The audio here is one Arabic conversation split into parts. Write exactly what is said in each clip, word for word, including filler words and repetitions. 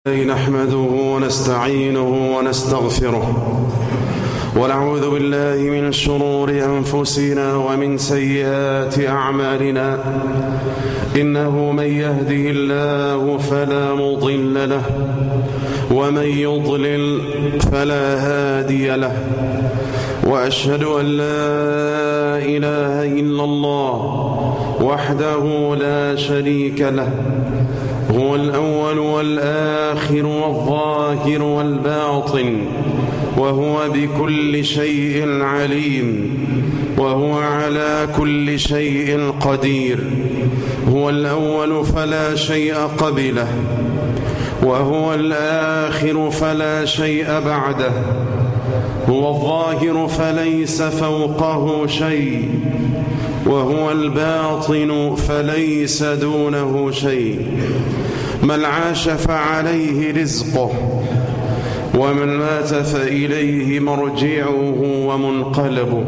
نحمده ونستعينه ونستغفره ونعوذ بالله من شرور أنفسنا ومن سيئات أعمالنا. إنه من يهده الله فلا مضل له ومن يضلل فلا هادي له، وأشهد أن لا إله إلا الله وحده لا شريك له، هو الأول والآخر والظاهر والباطن، وهو بكل شيء عليم، وهو على كل شيء قدير. هو الأول فلا شيء قبله، وهو الآخر فلا شيء بعده، هو الظاهر فليس فوقه شيء، وهو الباطن فليس دونه شيء. من عاش فعليه رزقه، ومن مات فإليه مرجعه ومنقلبه.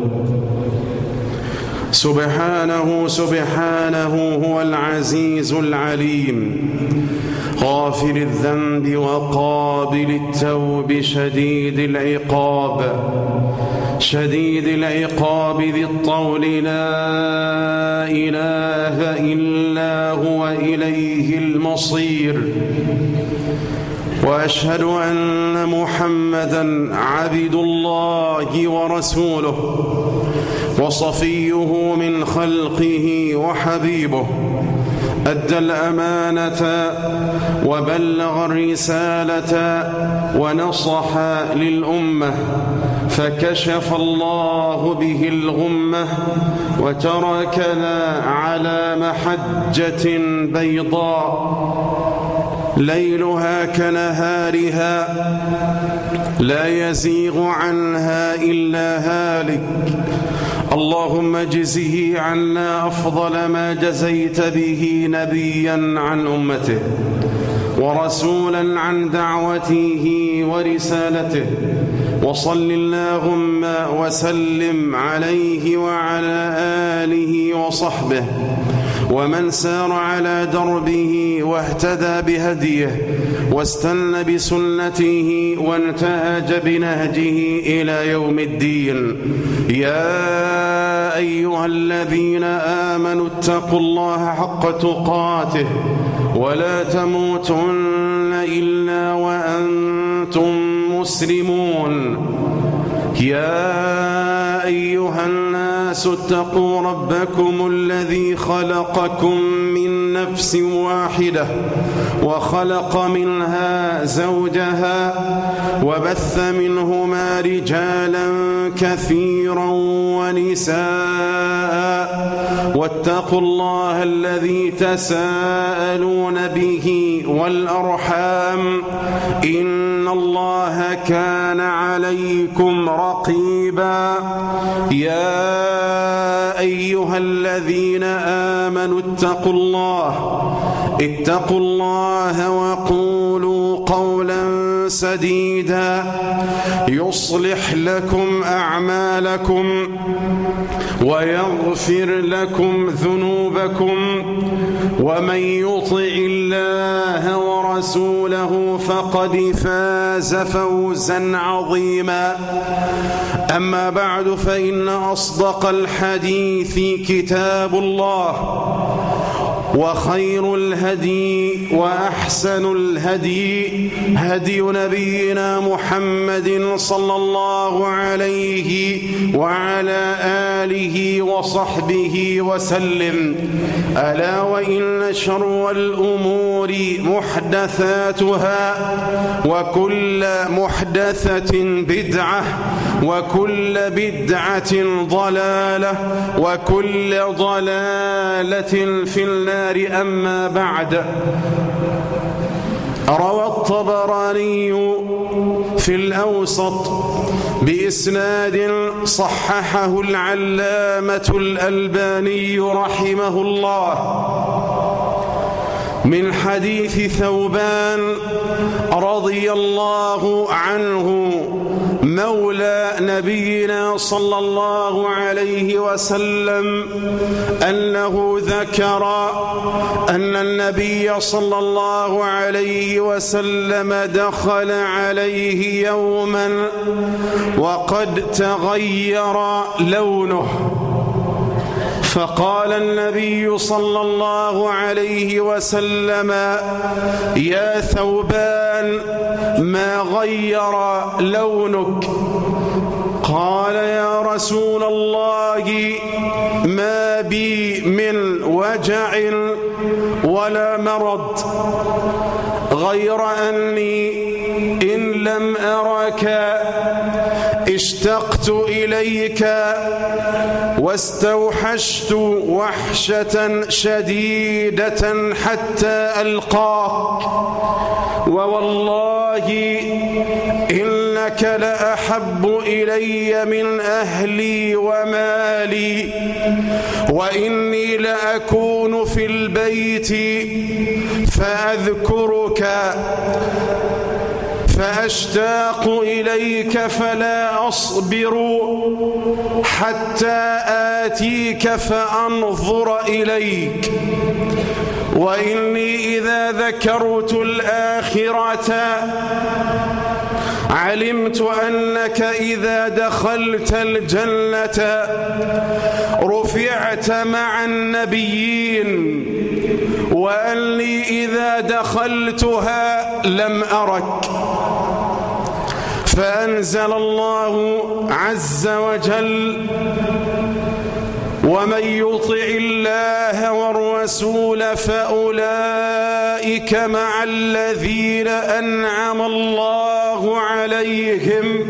سبحانه سبحانه هو العزيز العليم، غافر الذنب وقابل التوب، شديد العقاب شديد العقاب ذي الطول، لا إله إلا هو إليه المصير. وأشهد أن محمدًا عبد الله ورسوله، وصفيه من خلقه وحبيبه، أدى الأمانة وبلغ الرسالة ونصح للأمة، فكشف الله به الغمة، وتركنا على محجة بيضاء ليلها كنهارها، لا يزيغ عنها إلا هالك. اللهم اجزه عنا أفضل ما جزيت به نبيا عن أمته، ورسولا عن دعوته ورسالته، وصل اللهم وسلم عليه وعلى آله وصحبه ومن سار على دربه واهتدى بهديه واستنى بسنته وانتهج بنهجه إلى يوم الدين. يا أيها الذين آمنوا اتقوا الله حق تقاته ولا تموتن إلا وأنتم مسلمون. يا أيها الناس اتقوا ربكم الذي خلقكم من نفس واحدة وخلق منها زوجها وبث منهما رجالا كثيرا ونساء، واتقوا الله الذي تساءلون به والأرحام، إن الله كان عليكم رقيبا. يا أيها الذين آمنوا اتقوا الله اتقوا الله وقولوا قولا سديدا يصلح لكم أعمالكم ويغفر لكم ذنوبكم، ومن يطع الله ورسوله فقد فاز فوزا عظيما. أما بعد، فإن أصدق الحديث كتاب الله، وخير الهدي وأحسن الهدي هدي نبينا محمد صلى الله عليه وعلى آله وصحبه وسلم. ألا وإن شر الأمور محدثاتها، وكل محدثة بدعة، وكل بدعة ضلالة، وكل ضلالة في النار. أما بعد، روى الطبراني في الأوسط بإسناد صححه العلامة الألباني رحمه الله من حديث ثوبان رضي الله عنه مولى نبينا صلى الله عليه وسلم أنه ذكر أن النبي صلى الله عليه وسلم دخل عليه يوما وقد تغير لونه، فقال النبي صلى الله عليه وسلم: يا ثوبان، ما غير لونك؟ قال: يا رسول الله، ما بي من وجع ولا مرض، غير أني إن لم أرك اشتقت إليك واستوحشت وحشة شديدة حتى ألقاك، ووالله إنك لأحب إلي من أهلي ومالي، وإني لأكون في البيت فأذكرك فأشتاق إليك فلا أصبر حتى آتيك فأنظر إليك، وإني إذا ذكرت الآخرة علمت أنك إذا دخلت الجنة رفعت مع النبيين، وأني إذا دخلتها لم أرك. فأنزل الله عز وجل: ومن يطع الله والرسول فأولئك مع الذين أنعم الله عليهم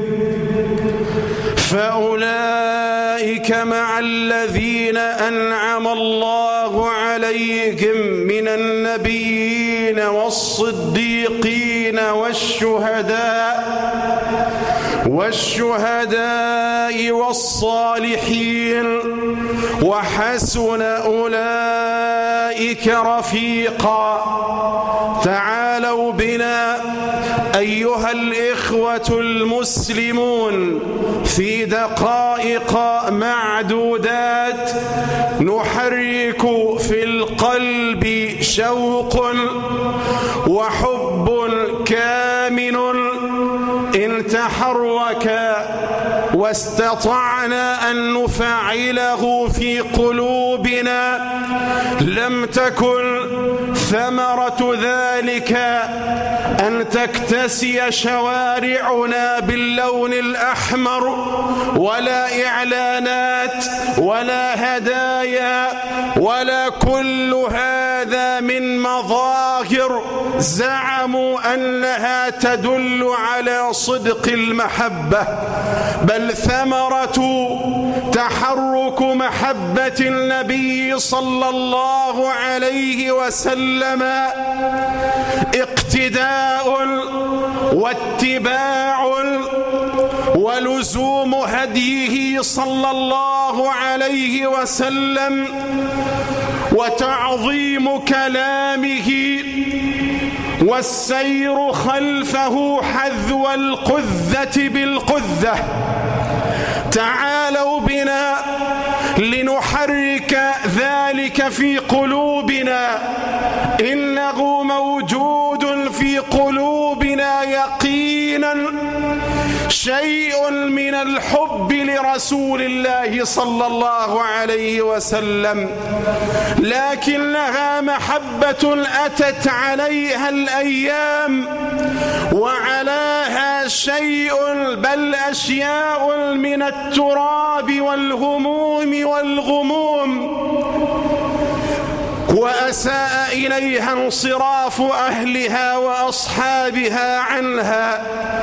فأولئك مع الذين أنعم الله عليهم من النبيين والصديقين والشهداء والشهداء والصالحين، وحسن أولئك رفيقا. تعالوا بنا أيها الإخوة المسلمون في دقائق معدودات نحرك في القلب شوق وحب كامن إن تحرك واستطعنا أن نفعله في قلوبنا لم تكن ثمرة ذلك أن تكتسي شوارعنا باللون الأحمر، ولا إعلانات ولا هدايا ولا كل هذا من مظاهر زعموا أنها تدل على صدق المحبة، بل ثمرة تحرك محبة النبي صلى الله عليه وسلم اقتداء واتباع ولزوم هديه صلى الله عليه وسلم وتعظيم كلامه والسير خلفه حذو القذة بالقذة. تعالوا بنا لنحرك ذلك في قلوبنا، إنه موجود في قلوبنا يقينا شيء من الحب لرسول الله صلى الله عليه وسلم، لكنها محبة أتت عليها الأيام وعلاها شيء بل أشياء من التراب والهموم والغموم، وأساء إليها انصراف أهلها وأصحابها عنها.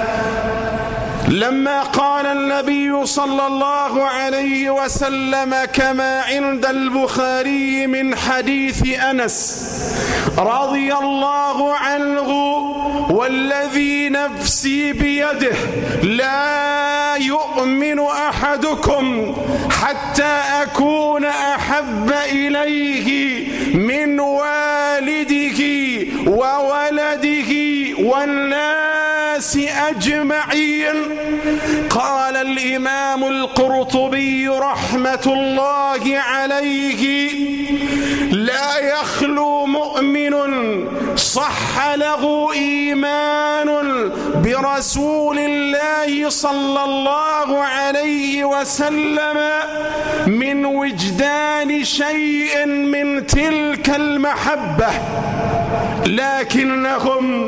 لما قال النبي صلى الله عليه وسلم كما عند البخاري من حديث أنس رضي الله عنه: والذي نفسي بيده لا يؤمن أحدكم حتى أكون أحب إليه من والده وولده والناس الناس أجمعين. قال الإمام القرطبي رحمة الله عليه: لا يخلو مؤمن صح له إيمان برسول الله صلى الله عليه وسلم من وجدان شيء من تلك المحبة، لكنهم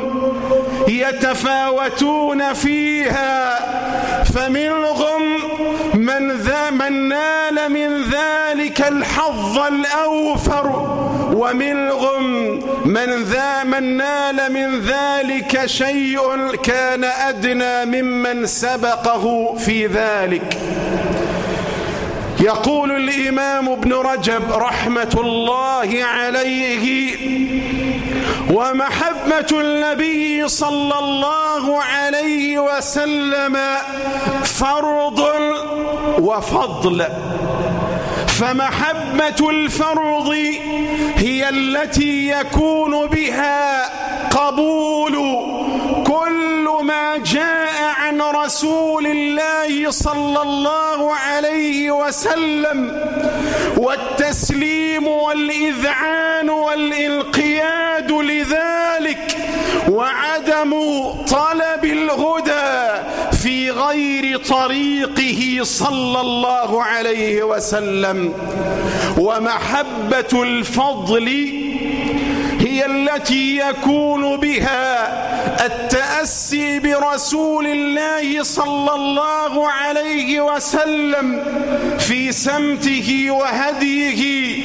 يتفاوتون فيها، فمنهم من ذا من نال من ذلك الحظ الأوفر، ومنهم من ذا من نال من ذلك شيء كان أدنى ممن سبقه في ذلك. يقول الإمام ابن رجب رحمة الله عليه: ومحبة النبي صلى الله عليه وسلم فرض وفضل، فمحبة الفرض هي التي يكون بها قبول كل ما جاء عن رسول الله صلى الله عليه وسلم، والتسليم والإذعان والانقياد لذلك، وعدم طلب الهدى في غير طريقه صلى الله عليه وسلم. ومحبة الفضل هي التي يكون بها التأسي برسول الله صلى الله عليه وسلم في سمته وهديه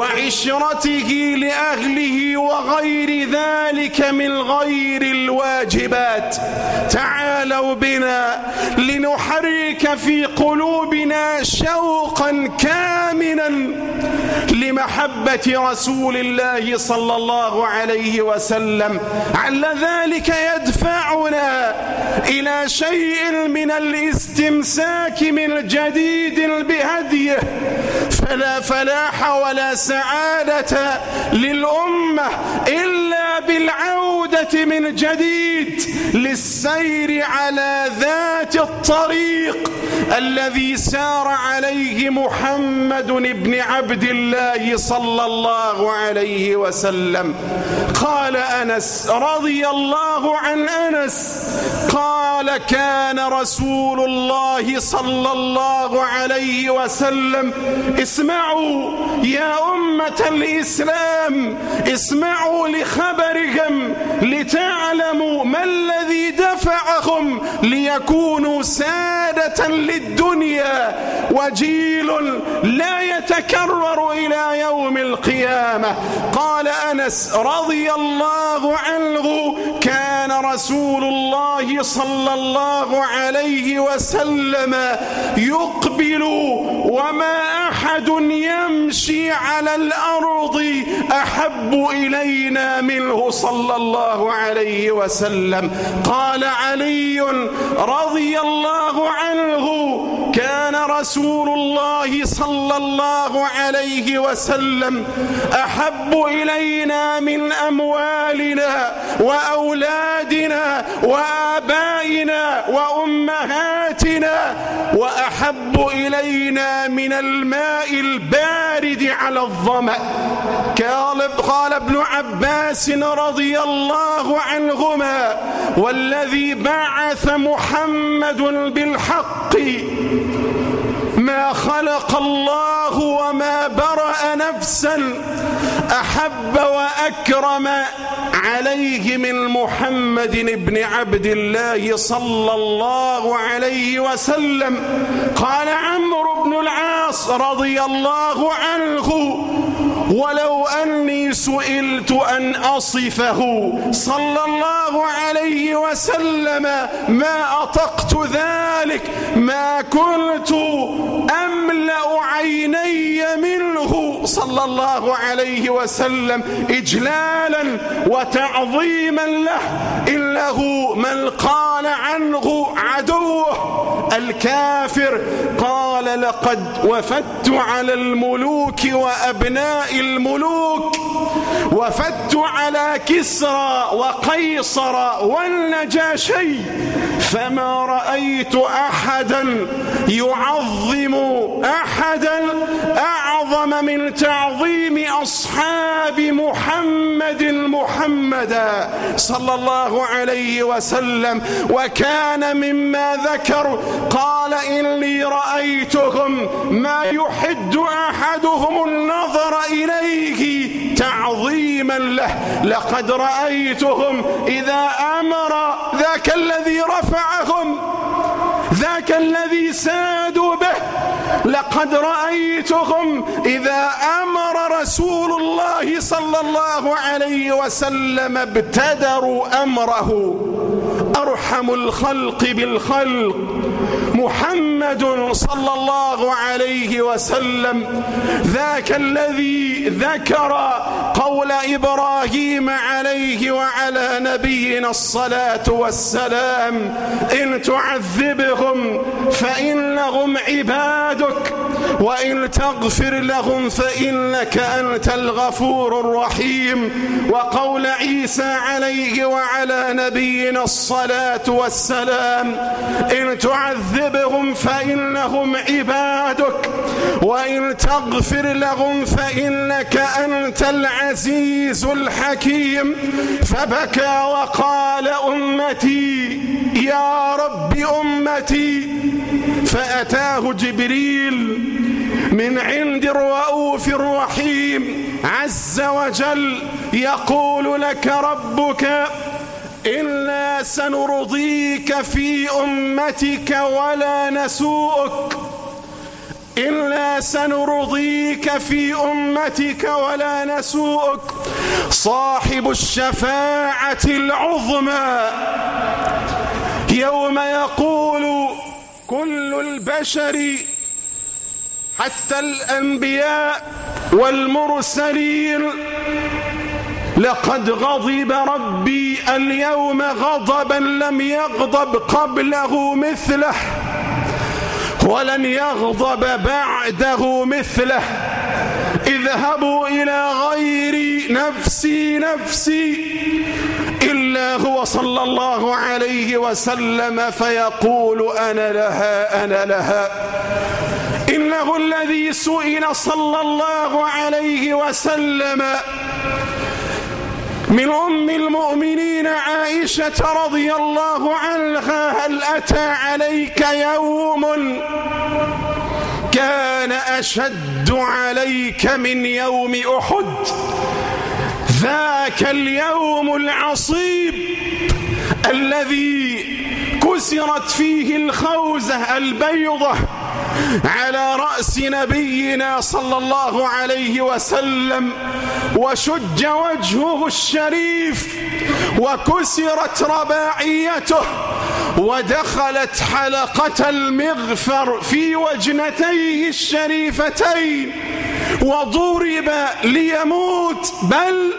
وعشرته لأهله وغير ذلك من غير الواجبات. تعالوا بنا لنحرك في قلوبنا شوقا كامنا لمحبة رسول الله صلى الله عليه وسلم، على ذلك يدفعنا إلى شيء من الاستمساك من جديد بهديه، فلا فلاح ولا سعادة للأمة إلا بالعودة من جديد للسير على ذات الطريق الذي سار عليه محمد بن عبد الله صلى الله عليه وسلم. قال أنس رضي الله عن أنس قال: كان رسول الله صلى الله عليه وسلم، اسمعوا يا أمة الإسلام، اسمعوا لخبرهم لتعلموا ما الذي دفعهم ليكونوا سادة للدنيا وجيل لا يتكرر إلى يوم القيامة. قال أنس رضي الله عنه: كان رسول الله صلى الله عليه وسلم يقبل وما أحد يمشي على الأرض أحب إلينا منه صلى الله عليه وسلم. قال علي رضي الله عنه: كان رسول الله صلى الله عليه وسلم أحب إلينا من أموالنا وأولادنا وآبائنا وأمهاتنا، وأحب إلينا من الماء البارد على الظمأ. قال ابن عباس رضي الله عنهما: والذي بعث محمد بالحق ما خلق الله وما برأ نفسا أحب وأكرم عليه من محمد بن عبد الله صلى الله عليه وسلم. قال عمرو بن العاص رضي الله عنه: ولو أني سئلت أن أصفه صلى الله عليه وسلم ما أطقت ذلك، ما كنت أملأ عيني منه صلى الله عليه وسلم إجلالا وتعظيما له، إنه من قال عنه عدوه الكافر قال: لقد وفدت على الملوك وأبناء الملوك وفدت على كسرى وقيصر والنجاشي فما رأيت أحدا يعظم أحدا أعظم من تعظيم أصحاب محمد محمدا صلى الله عليه وسلم. وكان مما ذكر قال إني رأيتهم ما يحد أحدهم النظر إليه تعظيما له، لقد رأيتهم إذا أمر ذاك الذي رفعهم ذاك الذي سادوا به، لقد رأيتهم إذا أمر رسول الله صلى الله عليه وسلم ابتدروا أمره. أرحم الخلق بالخلق محمد صلى الله عليه وسلم، ذاك الذي ذكر قول إبراهيم عليه وعلى نبينا الصلاة والسلام إن تعذبهم فإنهم عبادك وإن تغفر لهم فإنك أنت الغفور الرحيم. وقول عيسى عليه وعلى نبينا الصلاة والسلام إن تعذبهم فإنهم عبادك وإن تغفر لهم فإنك أنت العزيز الحكيم. فبكى وقال أمتي يا رب أمتي، فأتاه جبريل من عند الرؤوف الرحيم عز وجل يقول لك ربك إنا سنرضيك في أمتك ولا نسوءك، إنا سنرضيك في أمتك ولا نسوءك. صاحب الشفاعة العظمى يوم يقول كل البشر حتى الأنبياء والمرسلين لقد غضب ربي اليوم غضبا لم يغضب قبله مثله ولن يغضب بعده مثله. اذهبوا إلى غيري نفسي نفسي إلا هو صلى الله عليه وسلم فيقول أنا لها أنا لها. إنه الذي سئل صلى الله عليه وسلم من أم المؤمنين عائشة رضي الله عنها هل أتى عليك يوم كان أشد عليك من يوم أحد؟ ذاك اليوم العصيب الذي كسرت فيه الخوذة البيضة على رأس نبينا صلى الله عليه وسلم وشج وجهه الشريف وكسرت رباعيته ودخلت حلقة المغفر في وجنتيه الشريفتين وضرب ليموت، بل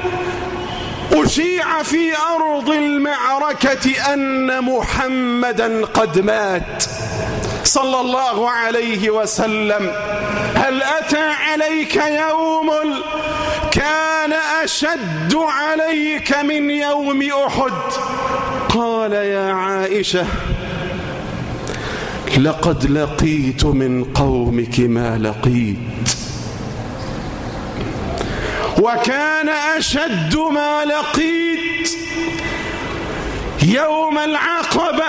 أشيع في أرض المعركة أن محمدا قد مات صلى الله عليه وسلم. هل أتى عليك يوم كان أشد عليك من يوم أحد؟ قال يا عائشة لقد لقيت من قومك ما لقيت. وكان أشد ما لقيت يوم العقبة،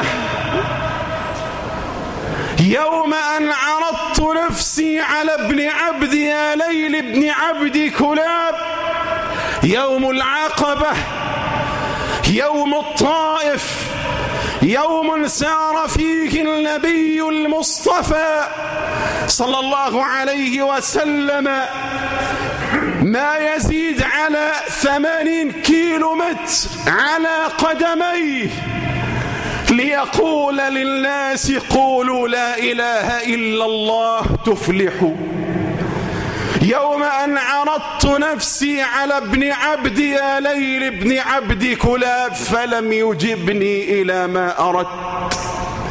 يوم أن عرضت نفسي على ابن عبد يا ليل ابن عبد كلاب. يوم العقبة يوم الطائف، يوم سار فيه النبي المصطفى صلى الله عليه وسلم ما يزيد على ثمانين كيلو متر على قدميه ليقول للناس قولوا لا إله إلا الله تفلحوا. يوم أن عرضت نفسي على ابن عبد يا ليل ابن عبد كلاب فلم يجبني إلى ما أردت،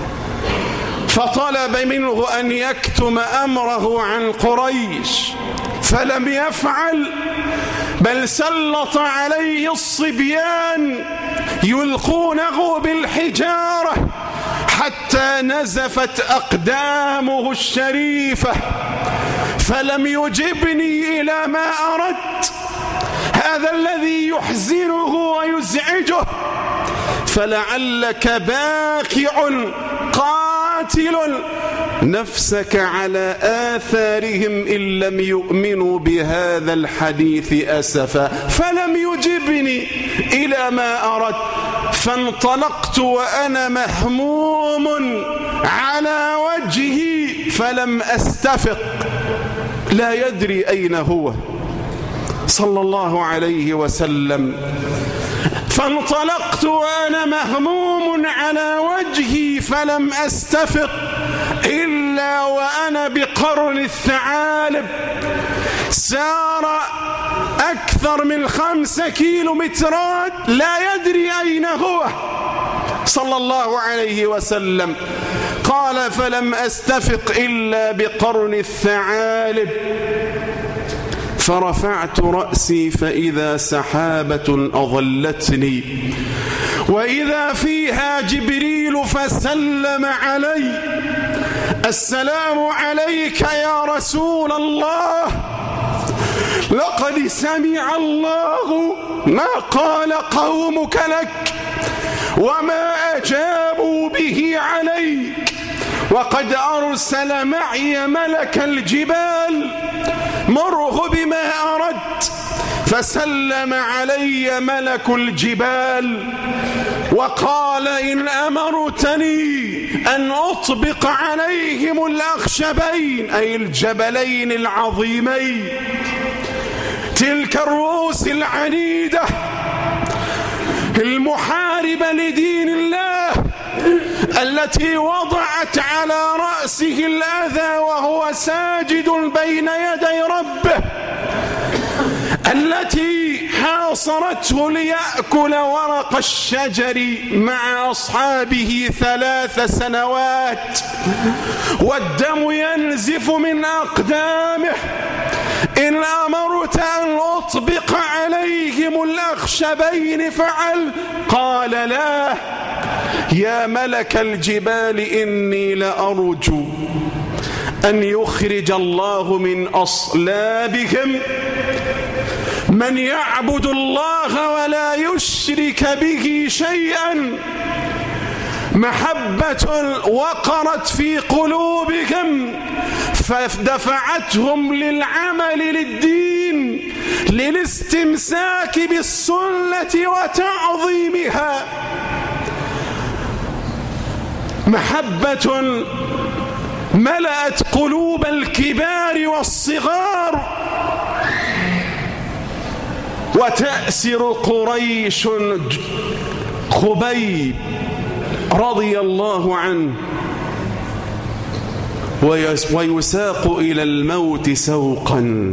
فطلب منه أن يكتم أمره عن قريش فلم يفعل، بل سلط عليه الصبيان يلقونه بالحجارة حتى نزفت أقدامه الشريفة، فلم يجبني إلى ما أردت. هذا الذي يحزنه ويزعجه. فلعلك باخع قاتل نفسك على آثارهم إن لم يؤمنوا بهذا الحديث أسفا. فلم يجبني إلى ما أردت، فانطلقت وأنا مهموم على وجهي فلم أستفق، لا يدري أين هو صلى الله عليه وسلم. فانطلقت وأنا مهموم على وجهي فلم أستفق إلا وأنا بقرن الثعالب. سار أكثر من خمس كيلومترات لا يدري أين هو صلى الله عليه وسلم. قال فلم أستفق إلا بقرن الثعالب، فرفعت رأسي فإذا سحابة أظلتني وإذا فيها جبريل فسلم علي: السلام عليك يا رسول الله، لقد سمع الله ما قال قومك لك وما أجابوا به عليك، وقد أرسل معي ملك الجبال، مره بما أردت. فسلم علي ملك الجبال وقال: إن أمرتني أن أطبق عليهم الأخشبين، أي الجبلين العظيمين، تلك الرؤوس العنيدة المحاربة لدين الله التي وضعت على رأسه الأذى وهو ساجد بين يدي ربه، التي حاصرته ليأكل ورق الشجر مع أصحابه ثلاث سنوات والدم ينزف من أقدامه. إن أمرت أن أطبق عليهم الأخشبين فعل. قال: لا يا ملك الجبال، إني لأرجو أن يخرج الله من أصلابهم من يعبد الله ولا يشرك به شيئا، محبة وقرت في قلوبهم فدفعتهم للعمل للدين، للاستمساك بالسنة وتعظيمها، محبة ملأت قلوب الكبار والصغار. وتأسر قريش خبيب رضي الله عنه ويساق إلى الموت سوقا،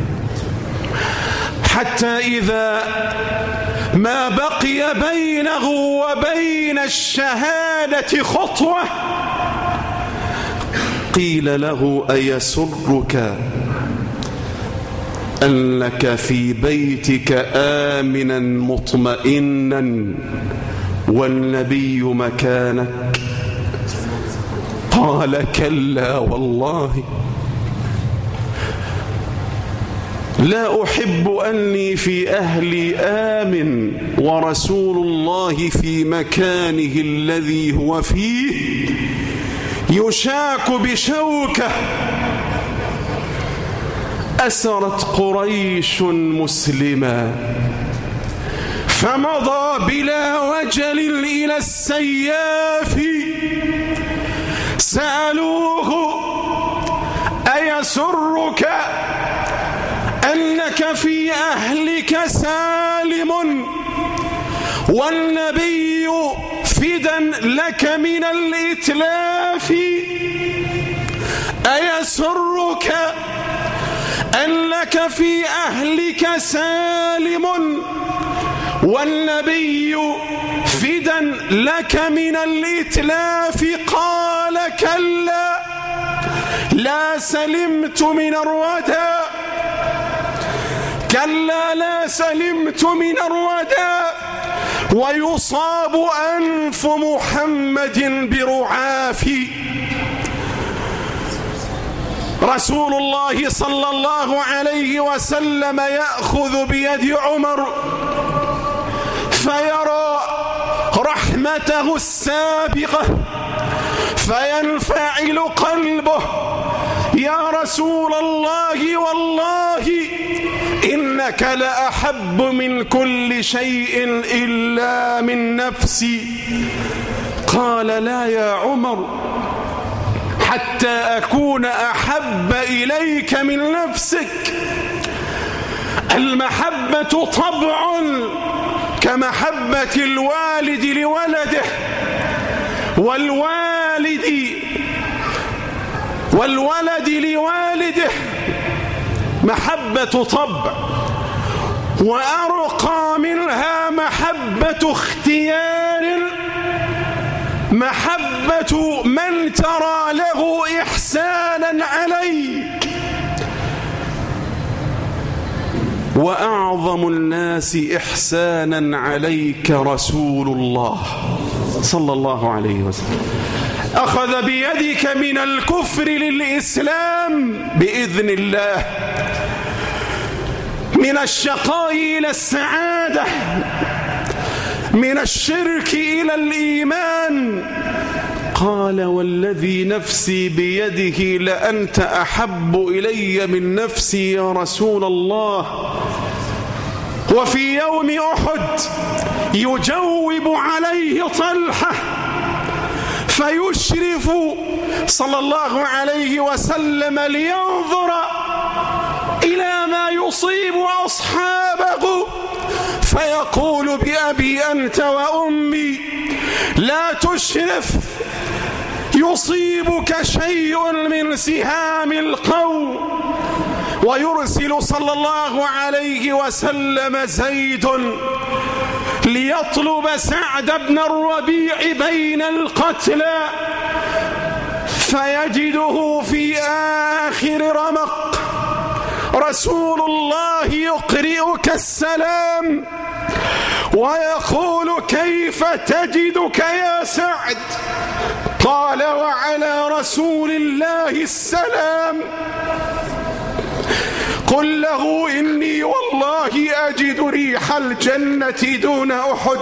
حتى إذا ما بقي بينه وبين الشهادة خطوة قيل له: أيسرك أنك في بيتك آمنا مطمئنا والنبي مكانك؟ قال: كلا والله، لا أحب أني في أهلي آمن ورسول الله في مكانه الذي هو فيه يشاك بشوكه. أسرت قريش مسلما فمضى بلا وجل إلى السياف. سألوه: أيسرك أنك في أهلك سالم والنبي فدا لك من الإتلاف؟ أيسرك أنك في أهلك سالم والنبي فدا لك من الإتلاف؟ قال: كلا، لا سلمت من الردى، كلا لا سلمت من الردى ويصاب أنف محمد برعافي. رسول الله صلى الله عليه وسلم يأخذ بيد عمر فيرى رحمته السابقة فينفعل قلبه: يا رسول الله والله إنك لأحب من كل شيء إلا من نفسي. قال: لا يا عمر، حتى أكون أحب إليك من نفسك. المحبة طبع كمحبة الوالد لولده، والوالد والولد لوالده محبة طبع، وأرقى منها محبة اختيار، محبة من ترى له إحسانا عليك. وأعظم الناس إحسانا عليك رسول الله صلى الله عليه وسلم. أخذ بيدك من الكفر للإسلام بإذن الله، من الشقاء إلى السعادة، من الشرك إلى الإيمان. قال: والذي نفسي بيده لأنت أحب إلي من نفسي يا رسول الله. وفي يوم أحد يجوب عليه طلحة فيشرف صلى الله عليه وسلم لينظر إلى ما يصيب أصحابه، فيقول: بأبي أنت وأمي لا تشرف، يصيبك شيء من سهام القوم. ويرسل صلى الله عليه وسلم زيد ليطلب سعد بن الربيع بين القتلى، فيجده في آخر رمق: رسول الله يقرئك السلام ويقول: كيف تجدك يا سعد؟ قال: وعلى رسول الله السلام. قل له: إني والله أجد ريح الجنة دون أحد.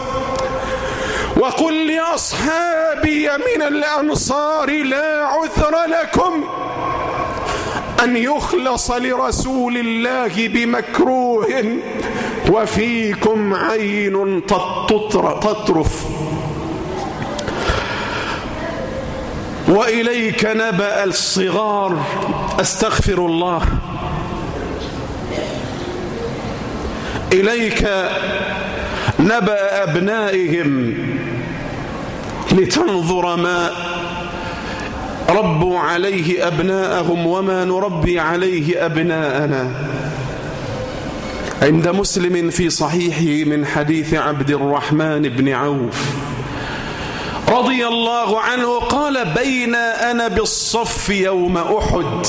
وقل لأصحابي من الأنصار: لا عذر لكم أن يخلص لرسول الله بمكروه وفيكم عين تطرف. وإليك نبأ الصغار، أستغفر الله، إليك نبأ أبنائهم لتنظر ما ربوا عليه أبناءهم وما نربي عليه أبناءنا. عند مسلم في صحيحه من حديث عبد الرحمن بن عوف رضي الله عنه قال: بين أنا بالصف يوم أحد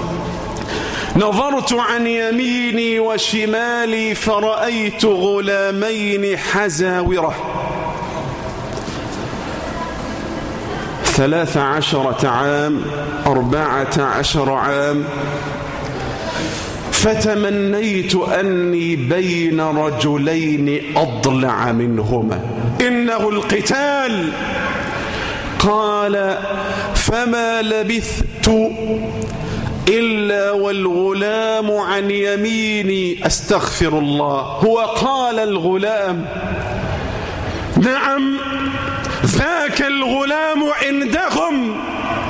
نظرت عن يميني وشمالي فرأيت غلامين حزاورة ثلاث عشرة عام أربعة عشر عام، فتمنيت أني بين رجلين أضلع منهما، إنه القتال. قال: فما لبثت إلا والغلام عن يميني، أستغفر الله. هو قال الغلام، نعم ذاك الغلام عندهم،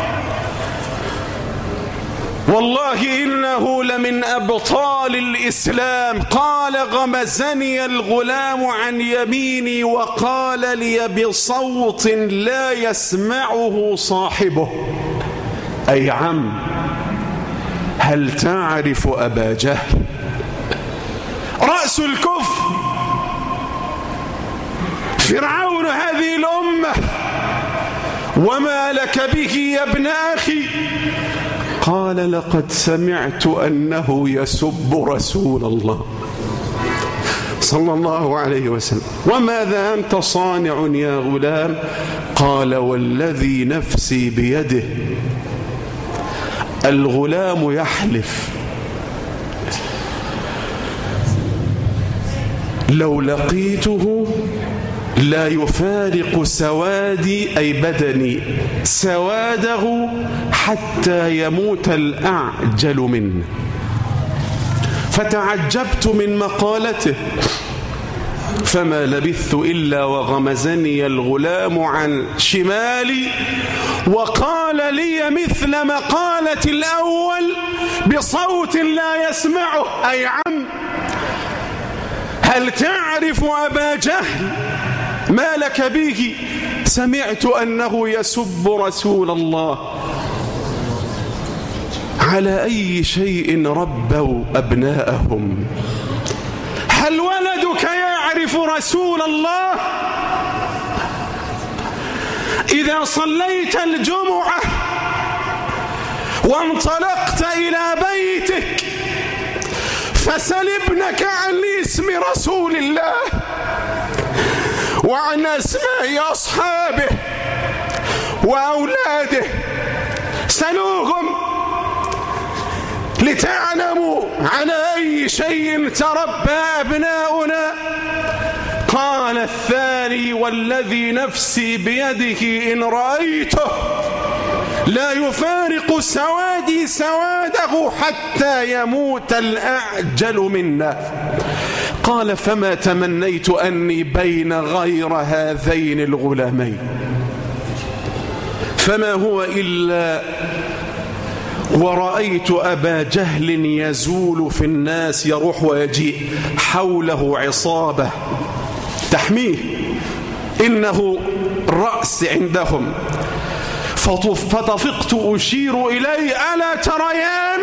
والله إنه لمن أبطال الإسلام. قال: غمزني الغلام عن يميني وقال لي بصوت لا يسمعه صاحبه: أي عم، هل تعرف أبا جهل رأس الكفر، فرعون هذه الأمة، وما لك به يا ابن أخي؟ قال لقد سمعت أنه يسب رسول الله صلى الله عليه وسلم. وماذا أنت صانع يا غلام؟ قال والذي نفسي بيده. الغلام يحلف لو لقيته لا يفارق سوادي أي بدني سواده حتى يموت الأعجل منه. فتعجبت من مقالته فما لبثت إلا وغمزني الغلام عن شمالي وقال لي مثل مقالة الأول بصوت لا يسمعه: أي عم، هل تعرف أبا جهل؟ ما لك به؟ سمعت أنه يسب رسول الله. على أي شيء ربوا أبناءهم؟ هل ولدك يعرف رسول الله؟ إذا صليت الجمعة وانطلقت إلى بيتك فسل ابنك عن اسم رسول الله وعن أسماء أصحابه وأولاده، سلوهم لتعلموا على أي شيء تربى أبناؤنا. قال الثاني والذي نفسي بيده إن رأيته لا يفارق سوادي سواده حتى يموت الأعجل منا. قال فما تمنيت أني بين غير هذين الغلامين. فما هو إلا ورأيت أبا جهل يزول في الناس يروح ويجيء حوله عصابة تحميه، إنه الرأس عندهم. فطفقت أشير إليه: ألا تريان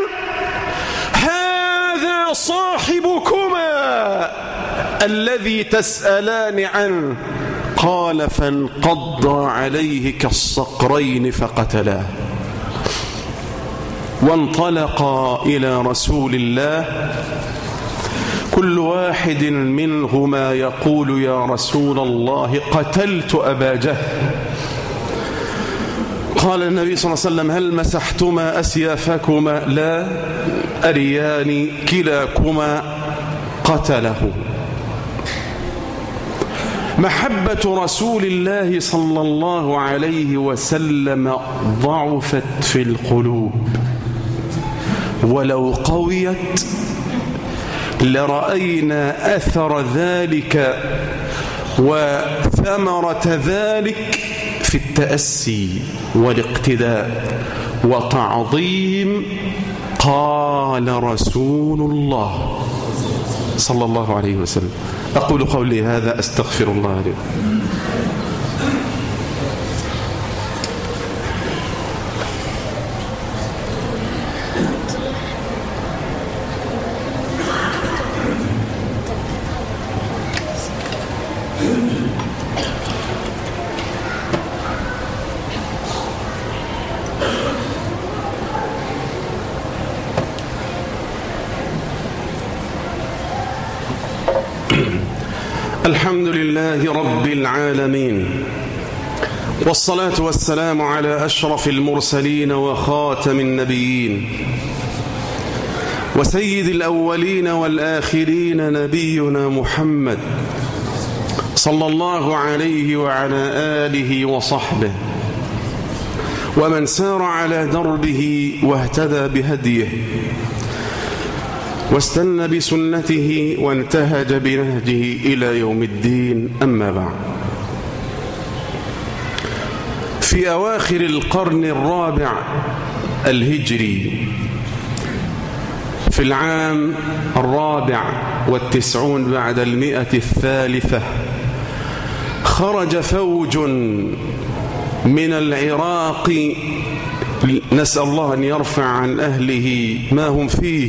هذا صاحبكما الذي تسألان عنه؟ قال فانقض عليه كالصقرين فقتلاه. وانطلقا إلى رسول الله كل واحد منهما يقول: يا رسول الله قتلت أبا جهل. قال النبي صلى الله عليه وسلم: هل مسحتما أسيافكما؟ لا، أريان كلاكما قتله. محبة رسول الله صلى الله عليه وسلم ضعفت في القلوب، ولو قويت لرأينا أثر ذلك وثمرة ذلك في التأسي والاقتداء وتعظيم قال رسول الله صلى الله عليه وسلم. أقول قولي هذا أستغفر الله لي. الحمد لله رب العالمين، والصلاة والسلام على أشرف المرسلين وخاتم النبيين وسيد الأولين والآخرين نبينا محمد صلى الله عليه وعلى آله وصحبه ومن سار على دربه واهتدى بهديه واستنى بسنته وانتهج بنهجه إلى يوم الدين. أما بعد، في أواخر القرن الرابع الهجري في العام الرابع والتسعون بعد المئة الثالثة خرج فوج من العراق، نسأل الله أن يرفع عن أهله ما هم فيه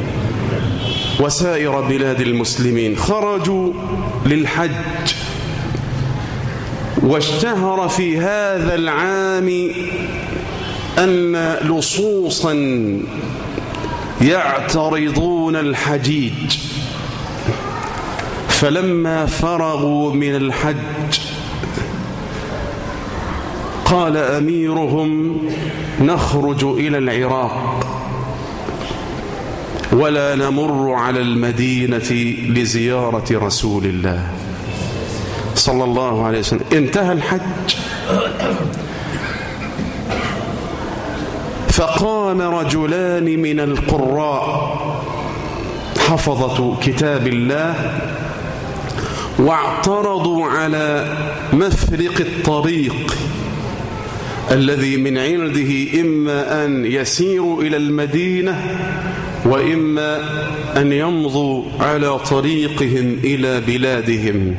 وسائر بلاد المسلمين. خرجوا للحج، واشتهر في هذا العام أن لصوصا يعترضون الحجيج، فلما فرغوا من الحج قال أميرهم نخرج إلى العراق ولا نمر على المدينة لزيارة رسول الله صلى الله عليه وسلم. انتهى الحج فقام رجلان من القراء حفظة كتاب الله واعترضوا على مفرق الطريق الذي من عنده، إما أن يسيروا إلى المدينة وإما أن يمضوا على طريقهم إلى بلادهم.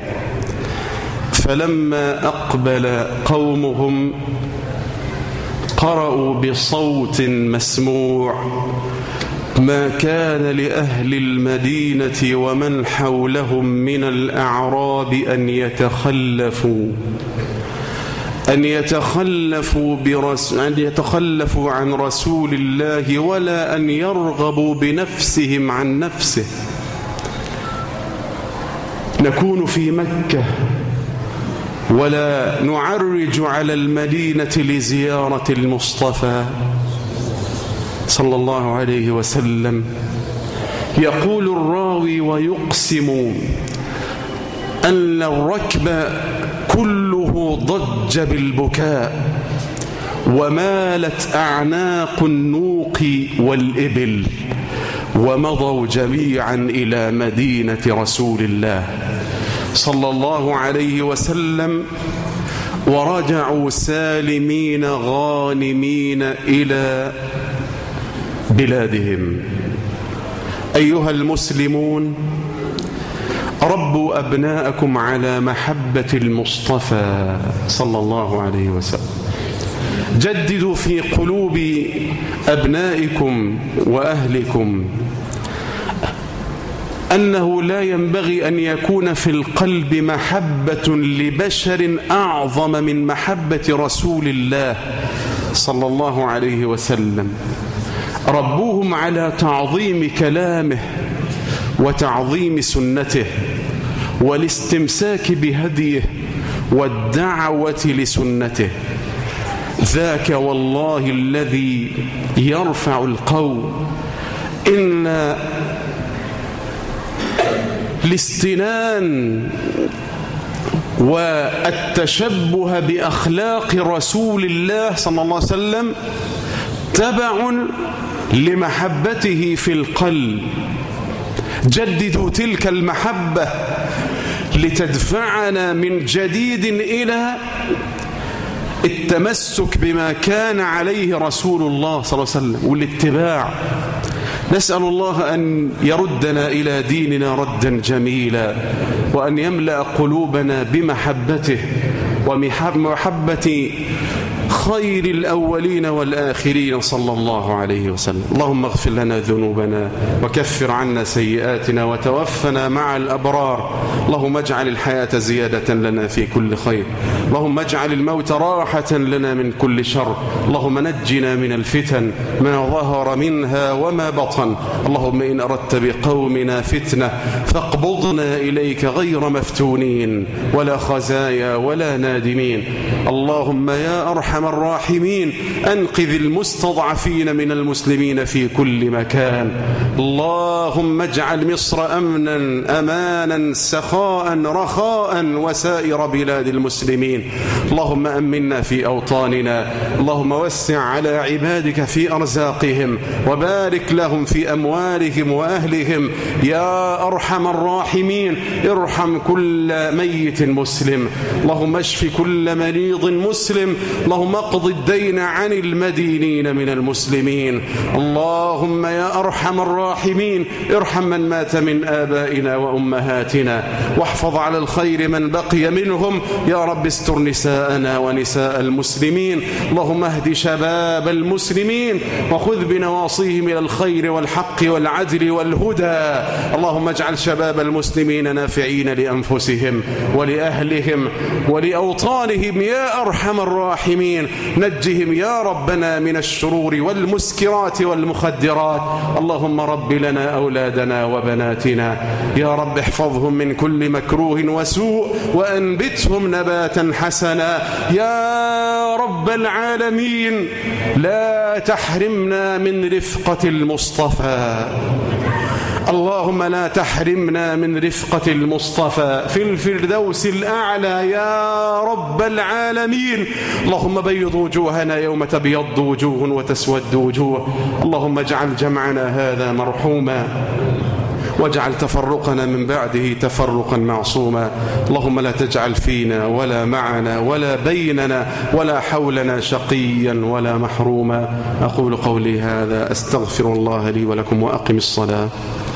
فلما أقبل قومهم قرأوا بصوت مسموع ما كان لأهل المدينة ومن حولهم من الأعراب أن يتخلفوا أن يتخلفوا, برس أن يتخلفوا عن رسول الله ولا أن يرغبوا بنفسهم عن نفسه. نكون في مكة ولا نعرج على المدينة لزيارة المصطفى صلى الله عليه وسلم. يقول الراوي ويقسم أن الركب كله ضج بالبكاء ومالت أعناق النوق والإبل ومضوا جميعا إلى مدينة رسول الله صلى الله عليه وسلم ورجعوا سالمين غانمين إلى بلادهم. أيها المسلمون، ربوا أبناءكم على محبة المصطفى صلى الله عليه وسلم. جددوا في قلوب أبنائكم وأهلكم أنه لا ينبغي أن يكون في القلب محبة لبشر أعظم من محبة رسول الله صلى الله عليه وسلم. ربوهم على تعظيم كلامه وتعظيم سنته والاستمساك بهديه والدعوة لسنته. ذاك والله الذي يرفع القول. إن الاستنان والتشبه بأخلاق رسول الله صلى الله عليه وسلم تبع لمحبته في القلب. جددوا تلك المحبة لتدفعنا من جديد إلى التمسك بما كان عليه رسول الله صلى الله عليه وسلم والاتباع. نسأل الله أن يردنا إلى ديننا ردا جميلا وأن يملأ قلوبنا بمحبته ومحبة خير الأولين والآخرين صلى الله عليه وسلم. اللهم اغفر لنا ذنوبنا وكفر عنا سيئاتنا وتوفنا مع الأبرار. اللهم اجعل الحياة زيادة لنا في كل خير. اللهم اجعل الموت راحة لنا من كل شر. اللهم نجنا من الفتن ما ظهر منها وما بطن. اللهم إن أردت بقومنا فتنة فاقبضنا إليك غير مفتونين ولا خزايا ولا نادمين. اللهم يا أرحم الراحمين أنقذ المستضعفين من المسلمين في كل مكان. اللهم اجعل مصر أمنا أمانا سخاء رخاء وسائر بلاد المسلمين. اللهم أمنا في أوطاننا. اللهم وسع على عبادك في أرزاقهم وبارك لهم في أموالهم وأهلهم يا أرحم الراحمين. ارحم كل ميت مسلم. اللهم اشف كل مريض مسلم. اللهم اقض الدين عن المدينين من المسلمين. اللهم يا أرحم الراحمين ارحم من مات من آبائنا وأمهاتنا واحفظ على الخير من بقي منهم يا رب. استر نساءنا ونساء المسلمين. اللهم اهد شباب المسلمين وخذ بنواصيهم إلى الخير والحق والعدل والهدى. اللهم اجعل شباب المسلمين نافعين لأنفسهم ولأهلهم ولأوطانهم يا أرحم الراحمين. الراحمين. نجهم يا ربنا من الشرور والمسكرات والمخدرات. اللهم رب لنا أولادنا وبناتنا يا رب، احفظهم من كل مكروه وسوء وأنبتهم نباتا حسنا يا رب العالمين. لا تحرمنا من رفقة المصطفى، اللهم لا تحرمنا من رفقة المصطفى في الفردوس الأعلى يا رب العالمين. اللهم بيض وجوهنا يوم تبيض وجوه وتسود وجوه. اللهم اجعل جمعنا هذا مرحوما واجعل تفرقنا من بعده تفرقا معصوما. اللهم لا تجعل فينا ولا معنا ولا بيننا ولا حولنا شقيا ولا محروما. أقول قولي هذا، أستغفر الله لي ولكم وأقم الصلاة.